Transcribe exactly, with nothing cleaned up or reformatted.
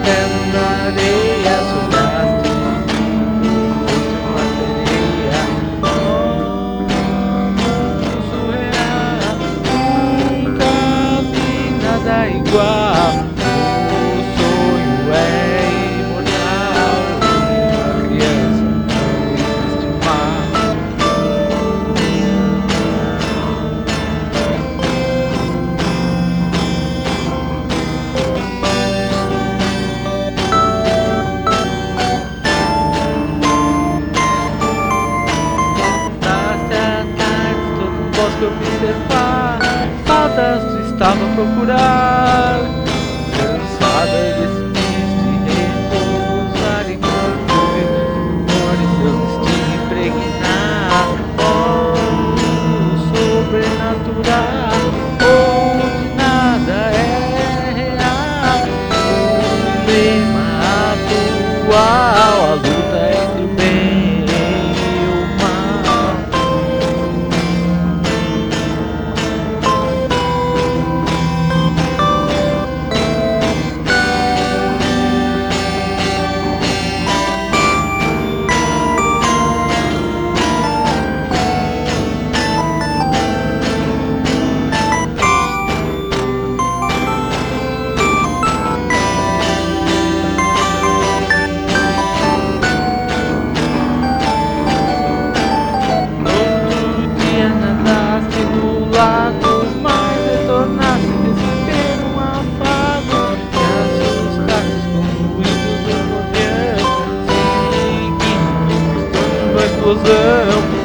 caderno na areia, sonhaste fosse uma sereia. Oh, surreal, nunca vi nada igual. O sonho é imortal, uma criança não existe mal. Bosque observar, fadas estava a procurar. Cansada ele desiste, repousar enquanto memória seu destino impregnar. Oh, sobrenatural, onde nada é real. O dilema atual, a luta entre o bem e o mal. Mas retornasse desespero, um afago. Braços buscaste concluídos do governo, seguindo uma explosão.